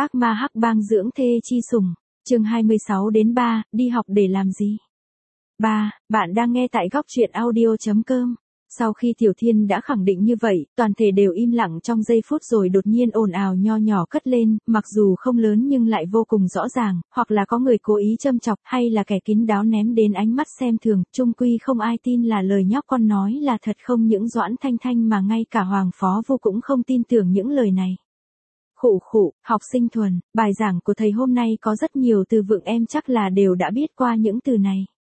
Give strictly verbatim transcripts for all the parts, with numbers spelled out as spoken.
Ác ma hắc bang dưỡng thê chi sủng, chương hai mươi sáu đến ba, đi học để làm gì? ba. Bạn đang nghe tại góc truyện audio chấm com. Sau khi Tiểu Thiên đã khẳng định như vậy, toàn thể đều im lặng trong giây phút rồi đột nhiên ồn ào nho nhỏ cất lên, mặc dù không lớn nhưng lại vô cùng rõ ràng, hoặc là có người cố ý châm chọc, hay là kẻ kín đáo ném đến ánh mắt xem thường, chung quy không ai tin là lời nhóc con nói là thật. Không những Doãn Thanh Thanh mà ngay cả Hoàng Phó Vu cũng không tin tưởng những lời này. Khụ khụ, học sinh thuần, bài giảng của thầy hôm nay có rất nhiều từ vựng em chắc là đều đã biết qua những từ này.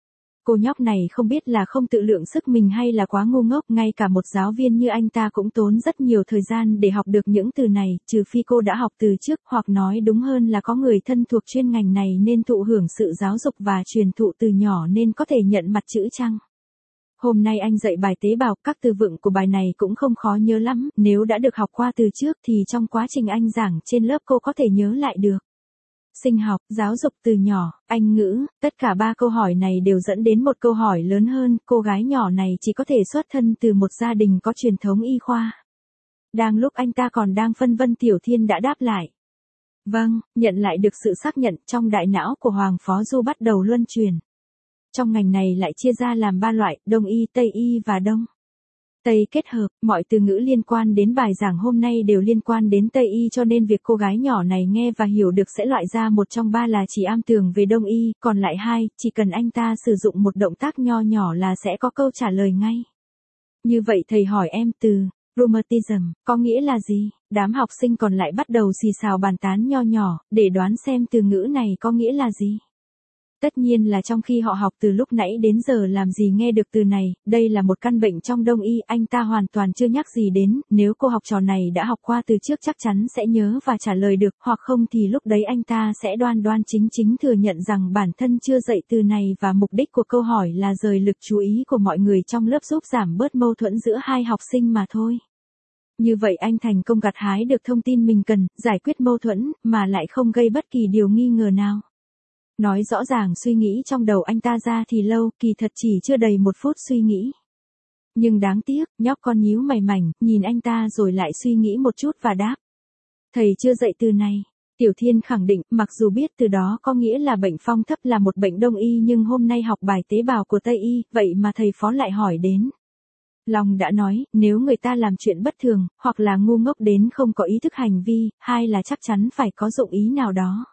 Cô nhóc này không biết là không tự lượng sức mình hay là quá ngu ngốc, ngay cả một giáo viên như anh ta cũng tốn rất nhiều thời gian để học được những từ này, trừ phi cô đã học từ trước, hoặc nói đúng hơn là có người thân thuộc chuyên ngành này nên thụ hưởng sự giáo dục và truyền thụ từ nhỏ nên có thể nhận mặt chữ chăng. Hôm nay anh dạy bài tế bào, các từ vựng của bài này cũng không khó nhớ lắm, nếu đã được học qua từ trước thì trong quá trình anh giảng trên lớp cô có thể nhớ lại được. Sinh học, giáo dục từ nhỏ, Anh ngữ, tất cả ba câu hỏi này đều dẫn đến một câu hỏi lớn hơn, cô gái nhỏ này chỉ có thể xuất thân từ một gia đình có truyền thống y khoa. Đang lúc anh ta còn đang phân vân, Tiểu Thiên đã đáp lại. Vâng, nhận lại được sự xác nhận, trong đại não của Hoàng Phó Du bắt đầu luân chuyển. Trong ngành này lại chia ra làm ba loại, Đông y, Tây y và Đông Tây kết hợp, mọi từ ngữ liên quan đến bài giảng hôm nay đều liên quan đến Tây y, cho nên việc cô gái nhỏ này nghe và hiểu được sẽ loại ra một trong ba là chỉ am tường về Đông y, còn lại hai, chỉ cần anh ta sử dụng một động tác nho nhỏ là sẽ có câu trả lời ngay. Như vậy thầy hỏi em từ rheumatism có nghĩa là gì? Đám học sinh còn lại bắt đầu xì xào bàn tán nho nhỏ, để đoán xem từ ngữ này có nghĩa là gì. Tất nhiên là trong khi họ học từ lúc nãy đến giờ làm gì nghe được từ này, đây là một căn bệnh trong Đông y, anh ta hoàn toàn chưa nhắc gì đến, nếu cô học trò này đã học qua từ trước chắc chắn sẽ nhớ và trả lời được, hoặc không thì lúc đấy anh ta sẽ đoan đoan chính chính thừa nhận rằng bản thân chưa dạy từ này và mục đích của câu hỏi là rời lực chú ý của mọi người trong lớp giúp giảm bớt mâu thuẫn giữa hai học sinh mà thôi. Như vậy anh thành công gặt hái được thông tin mình cần, giải quyết mâu thuẫn, mà lại không gây bất kỳ điều nghi ngờ nào. Nói rõ ràng suy nghĩ trong đầu anh ta ra thì lâu, kỳ thật chỉ chưa đầy một phút suy nghĩ. Nhưng đáng tiếc, nhóc con nhíu mày mảnh, nhìn anh ta rồi lại suy nghĩ một chút và đáp. Thầy chưa dạy từ này. Tiểu Thiên khẳng định, mặc dù biết từ đó có nghĩa là bệnh phong thấp là một bệnh Đông y nhưng hôm nay học bài tế bào của Tây y, vậy mà thầy Phó lại hỏi đến. Long đã nói, nếu người ta làm chuyện bất thường, hoặc là ngu ngốc đến không có ý thức hành vi, hai là chắc chắn phải có dụng ý nào đó.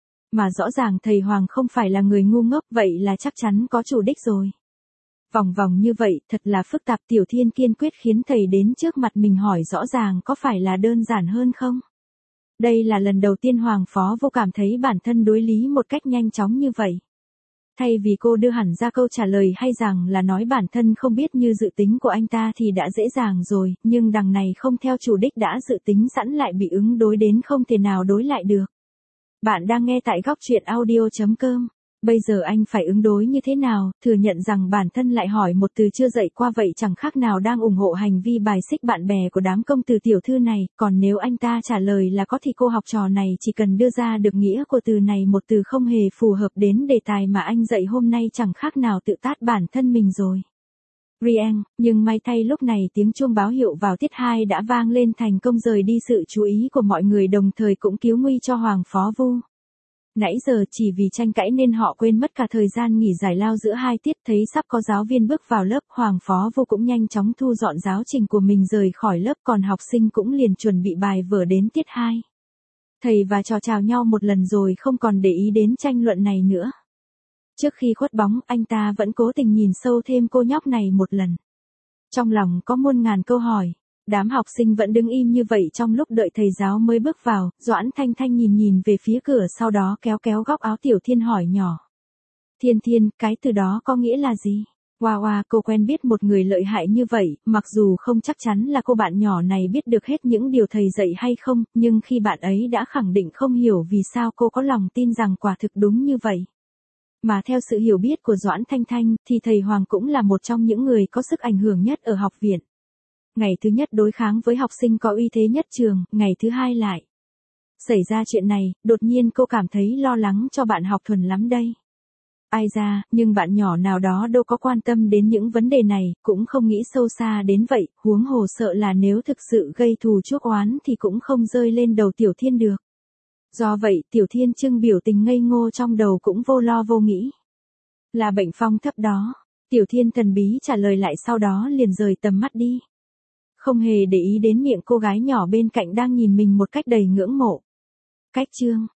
Mà rõ ràng thầy Hoàng không phải là người ngu ngốc, vậy là chắc chắn có chủ đích rồi. Vòng vòng như vậy, thật là phức tạp. Tiểu Thiên kiên quyết khiến thầy đến trước mặt mình hỏi rõ ràng có phải là đơn giản hơn không? Đây là lần đầu tiên Hoàng Phó Vô cảm thấy bản thân đối lý một cách nhanh chóng như vậy. Thay vì cô đưa hẳn ra câu trả lời hay rằng là nói bản thân không biết như dự tính của anh ta thì đã dễ dàng rồi, nhưng đằng này không theo chủ đích đã dự tính sẵn lại bị ứng đối đến không thể nào đối lại được. Bạn đang nghe tại góc truyện audio chấm com. Bây giờ anh phải ứng đối như thế nào, thừa nhận rằng bản thân lại hỏi một từ chưa dạy qua vậy chẳng khác nào đang ủng hộ hành vi bài xích bạn bè của đám công tử tiểu thư này, còn nếu anh ta trả lời là có thì cô học trò này chỉ cần đưa ra được nghĩa của từ này một từ không hề phù hợp đến đề tài mà anh dạy hôm nay chẳng khác nào tự tát bản thân mình rồi. Rieng, nhưng may thay lúc này tiếng chuông báo hiệu vào tiết hai đã vang lên thành công rời đi sự chú ý của mọi người, đồng thời cũng cứu nguy cho Hoàng Phó Vu. Nãy giờ chỉ vì tranh cãi nên họ quên mất cả thời gian nghỉ giải lao giữa hai tiết, thấy sắp có giáo viên bước vào lớp, Hoàng Phó Vu cũng nhanh chóng thu dọn giáo trình của mình rời khỏi lớp, còn học sinh cũng liền chuẩn bị bài vở đến tiết hai. Thầy và trò chào nhau một lần rồi không còn để ý đến tranh luận này nữa. Trước khi khuất bóng, anh ta vẫn cố tình nhìn sâu thêm cô nhóc này một lần. Trong lòng có muôn ngàn câu hỏi. Đám học sinh vẫn đứng im như vậy trong lúc đợi thầy giáo mới bước vào. Doãn Thanh Thanh nhìn nhìn về phía cửa, sau đó kéo kéo góc áo Tiểu Thiên hỏi nhỏ. Thiên Thiên, cái từ đó có nghĩa là gì? Wow, wow, cô quen biết một người lợi hại như vậy, mặc dù không chắc chắn là cô bạn nhỏ này biết được hết những điều thầy dạy hay không, nhưng khi bạn ấy đã khẳng định không hiểu vì sao cô có lòng tin rằng quả thực đúng như vậy. Mà theo sự hiểu biết của Doãn Thanh Thanh, thì thầy Hoàng cũng là một trong những người có sức ảnh hưởng nhất ở học viện. Ngày thứ nhất đối kháng với học sinh có uy thế nhất trường, ngày thứ hai lại xảy ra chuyện này, đột nhiên cô cảm thấy lo lắng cho bạn học thuần lắm đây. Ai ra, nhưng bạn nhỏ nào đó đâu có quan tâm đến những vấn đề này, cũng không nghĩ sâu xa đến vậy, huống hồ sợ là nếu thực sự gây thù chuốc oán thì cũng không rơi lên đầu Tiểu Thiên được. Do vậy Tiểu Thiên Trưng biểu tình ngây ngô trong đầu cũng vô lo vô nghĩ. Là bệnh phong thấp đó. Tiểu Thiên thần bí trả lời lại, sau đó liền rời tầm mắt đi. Không hề để ý đến miệng cô gái nhỏ bên cạnh đang nhìn mình một cách đầy ngưỡng mộ. Cách chương